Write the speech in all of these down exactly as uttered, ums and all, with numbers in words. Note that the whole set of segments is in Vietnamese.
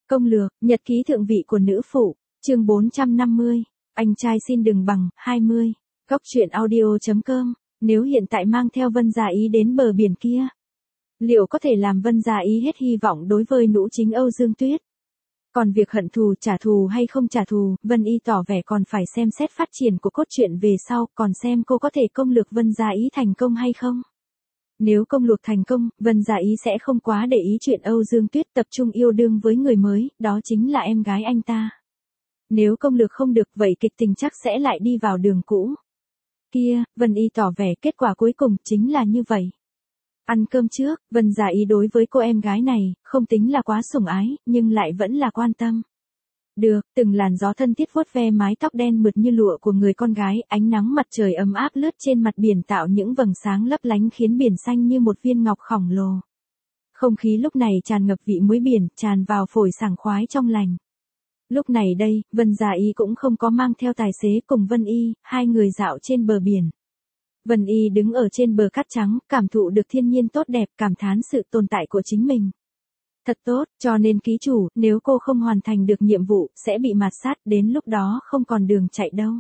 Công lược, nhật ký thượng vị của nữ phụ, chương bốn trăm năm mươi, anh trai xin đừng bằng, hai mươi, góc truyện audio.com, nếu hiện tại mang theo Vân Gia Ý đến bờ biển kia, liệu có thể làm Vân Gia Ý hết hy vọng đối với nữ chính Âu Dương Tuyết? Còn việc hận thù, trả thù hay không trả thù, Vân Y tỏ vẻ còn phải xem xét phát triển của cốt truyện về sau, còn xem cô có thể công lược Vân Gia Ý thành công hay không. Nếu công lược thành công, Vân Gia Ý sẽ không quá để ý chuyện Âu Dương Tuyết tập trung yêu đương với người mới, đó chính là em gái anh ta. Nếu công lược không được vậy kịch tình chắc sẽ lại đi vào đường cũ. Kia, Vân Y tỏ vẻ kết quả cuối cùng chính là như vậy. Ăn cơm trước, Vân Gia Ý đối với cô em gái này, không tính là quá sủng ái, nhưng lại vẫn là quan tâm. Được, từng làn gió thân thiết vuốt ve mái tóc đen mượt như lụa của người con gái, ánh nắng mặt trời ấm áp lướt trên mặt biển tạo những vầng sáng lấp lánh khiến biển xanh như một viên ngọc khổng lồ. Không khí lúc này tràn ngập vị muối biển, tràn vào phổi sảng khoái trong lành. Lúc này đây, Vân Gia Ý cũng không có mang theo tài xế cùng Vân Y, hai người dạo trên bờ biển. Vân Y đứng ở trên bờ cát trắng, cảm thụ được thiên nhiên tốt đẹp, cảm thán sự tồn tại của chính mình. Thật tốt, cho nên ký chủ, nếu cô không hoàn thành được nhiệm vụ, sẽ bị mạt sát, đến lúc đó không còn đường chạy đâu.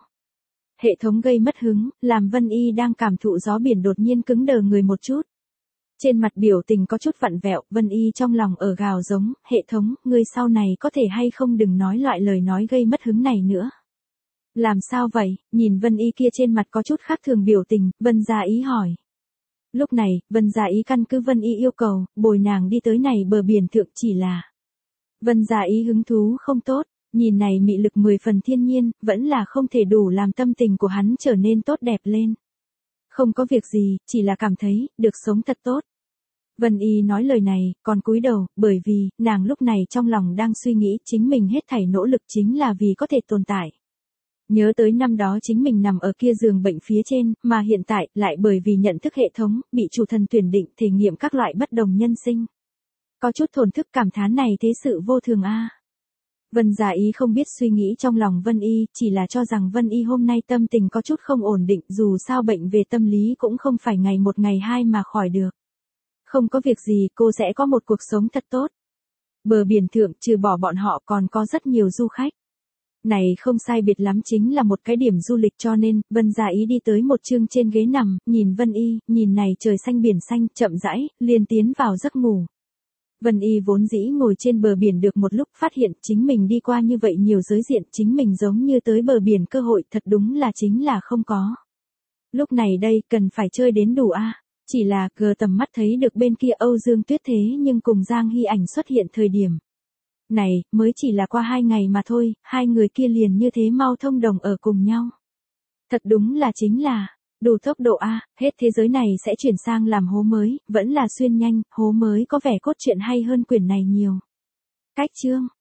Hệ thống gây mất hứng, làm Vân Y đang cảm thụ gió biển đột nhiên cứng đờ người một chút. Trên mặt biểu tình có chút vặn vẹo, Vân Y trong lòng ở gào giống, hệ thống, ngươi sau này có thể hay không đừng nói loại lời nói gây mất hứng này nữa. Làm sao vậy, nhìn Vân Y kia trên mặt có chút khác thường biểu tình, Vân Gia Ý hỏi. Lúc này, Vân Gia Ý căn cứ Vân Y yêu cầu, bồi nàng đi tới này bờ biển thượng chỉ là. Vân Gia Ý hứng thú không tốt, nhìn này mị lực mười phần thiên nhiên, vẫn là không thể đủ làm tâm tình của hắn trở nên tốt đẹp lên. Không có việc gì, chỉ là cảm thấy, được sống thật tốt. Vân Y nói lời này, còn cúi đầu, bởi vì, nàng lúc này trong lòng đang suy nghĩ chính mình hết thảy nỗ lực chính là vì có thể tồn tại. Nhớ tới năm đó chính mình nằm ở kia giường bệnh phía trên, mà hiện tại, lại bởi vì nhận thức hệ thống, bị chủ thần tuyển định, thể nghiệm các loại bất đồng nhân sinh. Có chút thổn thức cảm thán này thế sự vô thường a. Vân Gia Ý không biết suy nghĩ trong lòng Vân Y, chỉ là cho rằng Vân Y hôm nay tâm tình có chút không ổn định, dù sao bệnh về tâm lý cũng không phải ngày một ngày hai mà khỏi được. Không có việc gì, cô sẽ có một cuộc sống thật tốt. Bờ biển thượng, trừ bỏ bọn họ còn có rất nhiều du khách. Này không sai biệt lắm chính là một cái điểm du lịch cho nên, Vân Gia Ý đi tới một chương trên ghế nằm, nhìn Vân Y, nhìn này trời xanh biển xanh, chậm rãi, liền tiến vào giấc ngủ. Vân Y vốn dĩ ngồi trên bờ biển được một lúc phát hiện chính mình đi qua như vậy nhiều giới diện, chính mình giống như tới bờ biển cơ hội thật đúng là chính là không có. Lúc này đây, cần phải chơi đến đủ a. Chỉ là, gờ tầm mắt thấy được bên kia Âu Dương Tuyết thế nhưng cùng Giang Hy Ảnh xuất hiện thời điểm. Này, mới chỉ là qua hai ngày mà thôi, hai người kia liền như thế mau thông đồng ở cùng nhau. Thật đúng là chính là, đủ tốc độ a, hết thế giới này sẽ chuyển sang làm hố mới, vẫn là xuyên nhanh, hố mới có vẻ cốt truyện hay hơn quyển này nhiều. Cách chương,